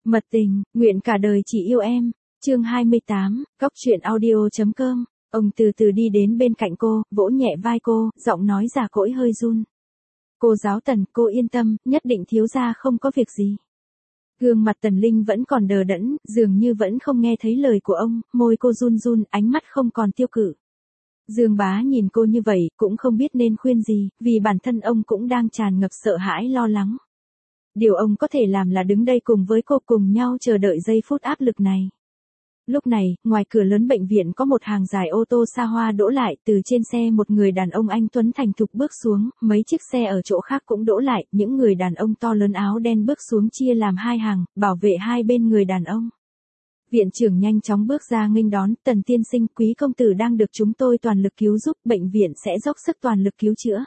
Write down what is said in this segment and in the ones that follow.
Mật tình, nguyện cả đời chỉ yêu em. Chương 28, Góc truyện audio.com. Ông từ từ đi đến bên cạnh cô, vỗ nhẹ vai cô, giọng nói già cỗi hơi run. Cô giáo Tần, cô yên tâm, nhất định thiếu gia không có việc gì. Gương mặt Tần Linh vẫn còn đờ đẫn, dường như vẫn không nghe thấy lời của ông, môi cô run run, ánh mắt không còn tiêu cự. Dương Bá nhìn cô như vậy, cũng không biết nên khuyên gì, vì bản thân ông cũng đang tràn ngập sợ hãi lo lắng. Điều ông có thể làm là đứng đây cùng với cô cùng nhau chờ đợi giây phút áp lực này. Lúc này, ngoài cửa lớn bệnh viện có một hàng dài ô tô xa hoa đỗ lại, từ trên xe một người đàn ông anh tuấn thành thục bước xuống, mấy chiếc xe ở chỗ khác cũng đỗ lại, những người đàn ông to lớn áo đen bước xuống chia làm hai hàng, bảo vệ hai bên người đàn ông. Viện trưởng nhanh chóng bước ra nghênh đón, Tần tiên sinh, quý công tử đang được chúng tôi toàn lực cứu giúp, bệnh viện sẽ dốc sức toàn lực cứu chữa.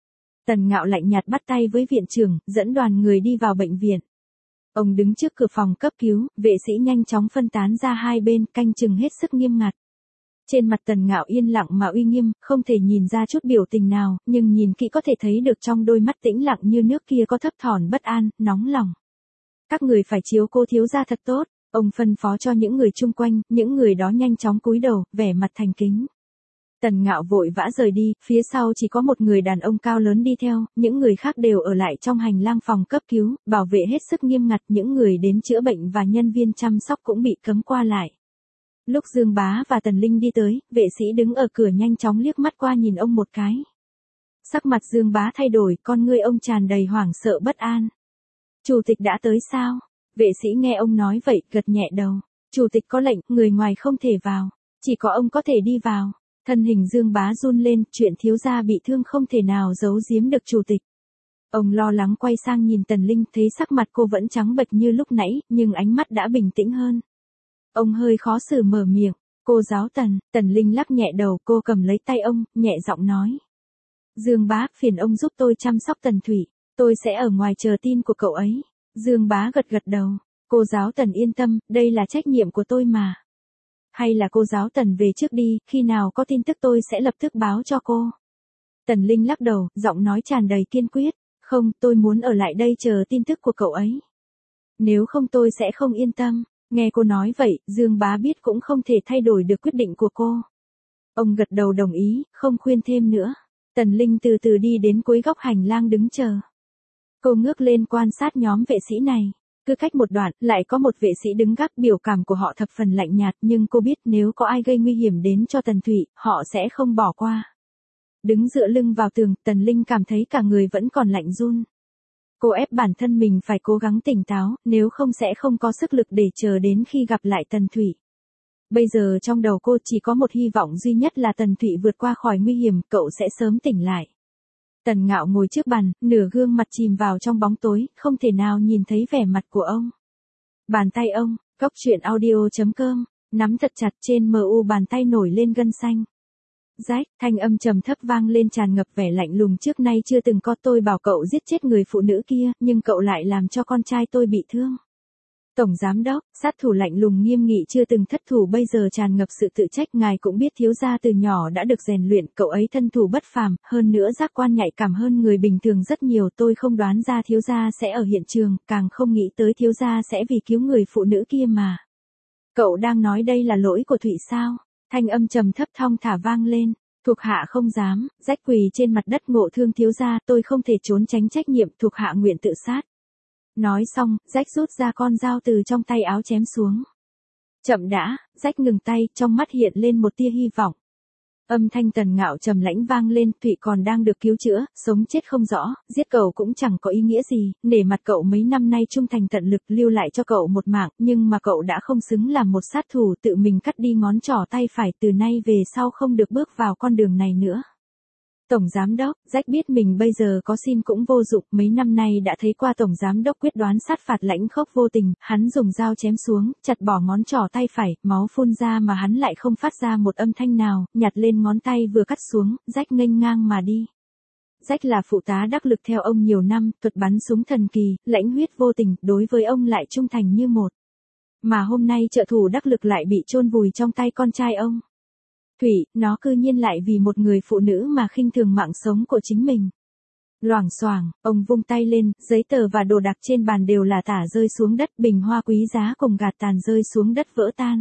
Tần Ngạo lạnh nhạt bắt tay với viện trưởng, dẫn đoàn người đi vào bệnh viện. Ông đứng trước cửa phòng cấp cứu, vệ sĩ nhanh chóng phân tán ra hai bên, canh chừng hết sức nghiêm ngặt. Trên mặt Tần Ngạo yên lặng mà uy nghiêm, không thể nhìn ra chút biểu tình nào, nhưng nhìn kỹ có thể thấy được trong đôi mắt tĩnh lặng như nước kia có thấp thỏm bất an, nóng lòng. Các người phải chiếu cô thiếu gia thật tốt, ông phân phó cho những người chung quanh, những người đó nhanh chóng cúi đầu, vẻ mặt thành kính. Tần Ngạo vội vã rời đi, phía sau chỉ có một người đàn ông cao lớn đi theo, những người khác đều ở lại trong hành lang phòng cấp cứu, bảo vệ hết sức nghiêm ngặt, những người đến chữa bệnh và nhân viên chăm sóc cũng bị cấm qua lại. Lúc Dương Bá và Tần Linh đi tới, vệ sĩ đứng ở cửa nhanh chóng liếc mắt qua nhìn ông một cái. Sắc mặt Dương Bá thay đổi, con ngươi ông tràn đầy hoảng sợ bất an. Chủ tịch đã tới sao? Vệ sĩ nghe ông nói vậy, gật nhẹ đầu. Chủ tịch có lệnh, người ngoài không thể vào, chỉ có ông có thể đi vào. Thân hình Dương Bá run lên, chuyện thiếu gia bị thương không thể nào giấu giếm được chủ tịch. Ông lo lắng quay sang nhìn Tần Linh, thấy sắc mặt cô vẫn trắng bệch như lúc nãy, nhưng ánh mắt đã bình tĩnh hơn. Ông hơi khó xử mở miệng, cô giáo Tần, Tần Linh lắc nhẹ đầu, cô cầm lấy tay ông, nhẹ giọng nói. Dương Bá, phiền ông giúp tôi chăm sóc Tần Thủy, tôi sẽ ở ngoài chờ tin của cậu ấy. Dương Bá gật gật đầu, cô giáo Tần yên tâm, đây là trách nhiệm của tôi mà. Hay là cô giáo Tần về trước đi, khi nào có tin tức tôi sẽ lập tức báo cho cô. Tần Linh lắc đầu, giọng nói tràn đầy kiên quyết. Không, tôi muốn ở lại đây chờ tin tức của cậu ấy. Nếu không tôi sẽ không yên tâm. Nghe cô nói vậy, Dương Bá biết cũng không thể thay đổi được quyết định của cô. Ông gật đầu đồng ý, không khuyên thêm nữa. Tần Linh từ từ đi đến cuối góc hành lang đứng chờ. Cô ngước lên quan sát nhóm vệ sĩ này. Cứ cách một đoạn, lại có một vệ sĩ đứng gác, biểu cảm của họ thập phần lạnh nhạt, nhưng cô biết nếu có ai gây nguy hiểm đến cho Tần Thủy, họ sẽ không bỏ qua. Đứng dựa lưng vào tường, Tần Linh cảm thấy cả người vẫn còn lạnh run. Cô ép bản thân mình phải cố gắng tỉnh táo, nếu không sẽ không có sức lực để chờ đến khi gặp lại Tần Thủy. Bây giờ trong đầu cô chỉ có một hy vọng duy nhất là Tần Thủy vượt qua khỏi nguy hiểm, cậu sẽ sớm tỉnh lại. Tần Ngạo ngồi trước bàn, nửa gương mặt chìm vào trong bóng tối, không thể nào nhìn thấy vẻ mặt của ông. Bàn tay ông, Góc truyện audio.com, nắm thật chặt trên mu bàn tay nổi lên gân xanh. Rách, thanh âm trầm thấp vang lên tràn ngập vẻ lạnh lùng, trước nay chưa từng có, tôi bảo cậu giết chết người phụ nữ kia, nhưng cậu lại làm cho con trai tôi bị thương. Tổng giám đốc, sát thủ lạnh lùng nghiêm nghị chưa từng thất thủ bây giờ tràn ngập sự tự trách, ngài cũng biết thiếu gia từ nhỏ đã được rèn luyện, cậu ấy thân thủ bất phàm, hơn nữa giác quan nhạy cảm hơn người bình thường rất nhiều, tôi không đoán ra thiếu gia sẽ ở hiện trường, càng không nghĩ tới thiếu gia sẽ vì cứu người phụ nữ kia mà. Cậu đang nói đây là lỗi của Thụy sao? Thanh âm trầm thấp thong thả vang lên. Thuộc hạ không dám, rách quỳ trên mặt đất, ngộ thương thiếu gia, tôi không thể trốn tránh trách nhiệm, thuộc hạ nguyện tự sát. Nói xong, rách rút ra con dao từ trong tay áo chém xuống. Chậm đã, rách ngừng tay, trong mắt hiện lên một tia hy vọng. Âm thanh Tần Ngạo trầm lãnh vang lên, Thụy còn đang được cứu chữa, sống chết không rõ, giết cậu cũng chẳng có ý nghĩa gì, nể mặt cậu mấy năm nay trung thành tận lực lưu lại cho cậu một mạng, nhưng mà cậu đã không xứng làm một sát thủ, tự mình cắt đi ngón trỏ tay phải, từ nay về sau không được bước vào con đường này nữa. Tổng giám đốc, rách biết mình bây giờ có xin cũng vô dụng, mấy năm nay đã thấy qua tổng giám đốc quyết đoán sát phạt lãnh khốc vô tình, hắn dùng dao chém xuống, chặt bỏ ngón trỏ tay phải, máu phun ra mà hắn lại không phát ra một âm thanh nào, nhặt lên ngón tay vừa cắt xuống, rách nghênh ngang mà đi. Rách là phụ tá đắc lực theo ông nhiều năm, thuật bắn súng thần kỳ, lãnh huyết vô tình, đối với ông lại trung thành như một. Mà hôm nay trợ thủ đắc lực lại bị chôn vùi trong tay con trai ông. Thủy, nó cư nhiên lại vì một người phụ nữ mà khinh thường mạng sống của chính mình. Loảng xoảng, ông vung tay lên, giấy tờ và đồ đạc trên bàn đều là tả rơi xuống đất, bình hoa quý giá cùng gạt tàn rơi xuống đất vỡ tan.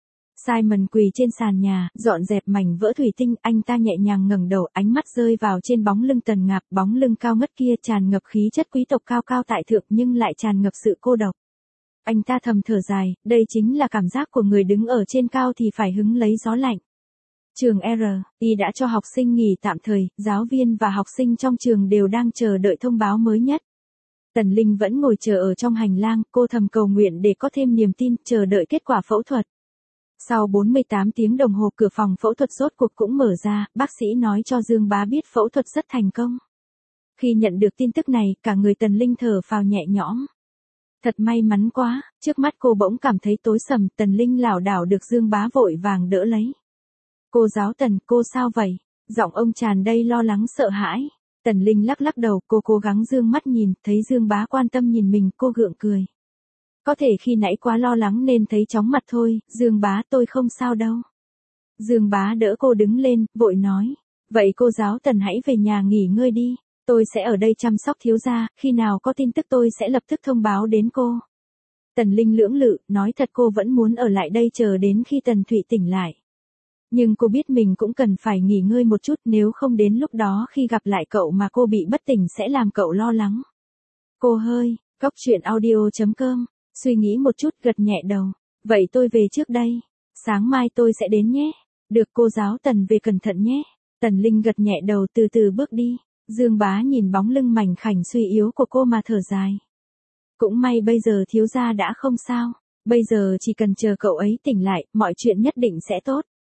Simon quỳ trên sàn nhà, dọn dẹp mảnh vỡ thủy tinh, anh ta nhẹ nhàng ngẩng đầu, ánh mắt rơi vào trên bóng lưng Tần Ngạp, bóng lưng cao ngất kia tràn ngập khí chất quý tộc cao cao tại thượng nhưng lại tràn ngập sự cô độc. Anh ta thầm thở dài, đây chính là cảm giác của người đứng ở trên cao thì phải hứng lấy gió lạnh. Trường R.I đã cho học sinh nghỉ tạm thời, giáo viên và học sinh trong trường đều đang chờ đợi thông báo mới nhất. Tần Linh vẫn ngồi chờ ở trong hành lang, cô thầm cầu nguyện để có thêm niềm tin, chờ đợi kết quả phẫu thuật. Sau 48 tiếng đồng hồ cửa phòng phẫu thuật rốt cuộc cũng mở ra, bác sĩ nói cho Dương Bá biết phẫu thuật rất thành công. Khi nhận được tin tức này, cả người Tần Linh thở phào nhẹ nhõm. Thật may mắn quá, trước mắt cô bỗng cảm thấy tối sầm, Tần Linh lảo đảo được Dương Bá vội vàng đỡ lấy. Cô giáo Tần, cô sao vậy? Giọng ông tràn đầy lo lắng sợ hãi. Tần Linh lắc lắc đầu, cô cố gắng dương mắt nhìn, thấy Dương Bá quan tâm nhìn mình, cô gượng cười. Có thể khi nãy quá lo lắng nên thấy chóng mặt thôi, Dương Bá tôi không sao đâu. Dương Bá đỡ cô đứng lên, vội nói. Vậy cô giáo Tần hãy về nhà nghỉ ngơi đi, tôi sẽ ở đây chăm sóc thiếu gia, khi nào có tin tức tôi sẽ lập tức thông báo đến cô. Tần Linh lưỡng lự, nói thật cô vẫn muốn ở lại đây chờ đến khi Tần Thụy tỉnh lại. Nhưng cô biết mình cũng cần phải nghỉ ngơi một chút, nếu không đến lúc đó khi gặp lại cậu mà cô bị bất tỉnh sẽ làm cậu lo lắng. Cô hơi, Cóc truyện audio.com, suy nghĩ một chút gật nhẹ đầu. Vậy tôi về trước đây. Sáng mai tôi sẽ đến nhé. Được cô giáo Tần về cẩn thận nhé. Tần Linh gật nhẹ đầu từ từ bước đi. Dương Bá nhìn bóng lưng mảnh khảnh suy yếu của cô mà thở dài. Cũng may bây giờ thiếu gia đã không sao. Bây giờ chỉ cần chờ cậu ấy tỉnh lại, mọi chuyện nhất định sẽ tốt.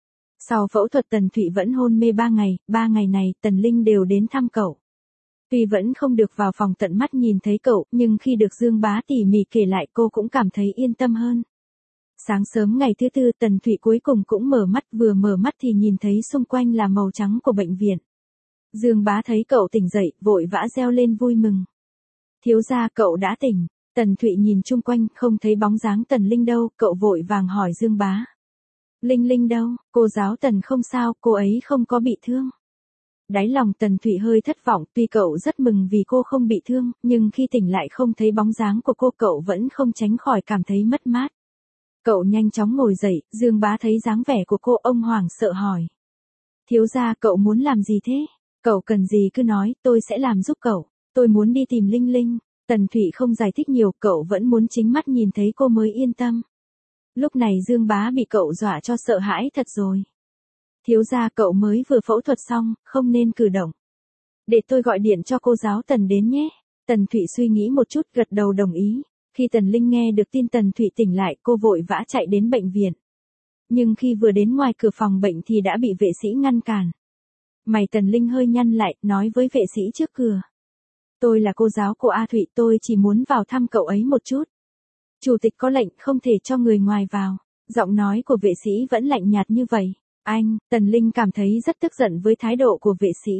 Sau phẫu thuật Tần Thụy vẫn hôn mê 3 ngày này Tần Linh đều đến thăm cậu. Tuy vẫn không được vào phòng tận mắt nhìn thấy cậu, nhưng khi được Dương Bá tỉ mỉ kể lại cô cũng cảm thấy yên tâm hơn. Sáng sớm ngày thứ tư Tần Thụy cuối cùng cũng mở mắt, vừa mở mắt thì nhìn thấy xung quanh là màu trắng của bệnh viện. Dương Bá thấy cậu tỉnh dậy, vội vã reo lên vui mừng. Thiếu gia cậu đã tỉnh. Tần Thụy nhìn chung quanh, không thấy bóng dáng Tần Linh đâu, cậu vội vàng hỏi Dương Bá. Linh Linh đâu, cô giáo Tần không sao, cô ấy không có bị thương. Đáy lòng Tần Thụy hơi thất vọng, tuy cậu rất mừng vì cô không bị thương, nhưng khi tỉnh lại không thấy bóng dáng của cô cậu vẫn không tránh khỏi cảm thấy mất mát. Cậu nhanh chóng ngồi dậy, Dương Bá thấy dáng vẻ của cô ông hoảng sợ hỏi. Thiếu gia cậu muốn làm gì thế? Cậu cần gì cứ nói, tôi sẽ làm giúp cậu. Tôi muốn đi tìm Linh Linh. Tần Thụy không giải thích nhiều, cậu vẫn muốn chính mắt nhìn thấy cô mới yên tâm. Lúc này Dương Bá bị cậu dọa cho sợ hãi thật rồi. Thiếu gia cậu mới vừa phẫu thuật xong, không nên cử động. Để tôi gọi điện cho cô giáo Tần đến nhé. Tần Thụy suy nghĩ một chút gật đầu đồng ý. Khi Tần Linh nghe được tin Tần Thụy tỉnh lại cô vội vã chạy đến bệnh viện. Nhưng khi vừa đến ngoài cửa phòng bệnh thì đã bị vệ sĩ ngăn cản. Mày Tần Linh hơi nhăn lại, nói với vệ sĩ trước cửa. Tôi là cô giáo của A Thụy, tôi chỉ muốn vào thăm cậu ấy một chút. Chủ tịch có lệnh không thể cho người ngoài vào. Giọng nói của vệ sĩ vẫn lạnh nhạt như vậy. Anh, Tần Linh cảm thấy rất tức giận với thái độ của vệ sĩ.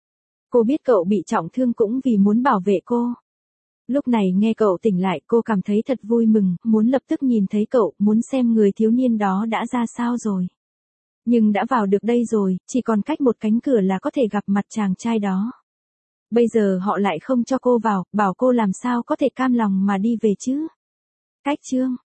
Cô biết cậu bị trọng thương cũng vì muốn bảo vệ cô. Lúc này nghe cậu tỉnh lại cô cảm thấy thật vui mừng, muốn lập tức nhìn thấy cậu, muốn xem người thiếu niên đó đã ra sao rồi. Nhưng đã vào được đây rồi, chỉ còn cách một cánh cửa là có thể gặp mặt chàng trai đó. Bây giờ họ lại không cho cô vào, bảo cô làm sao có thể cam lòng mà đi về chứ. Cách chương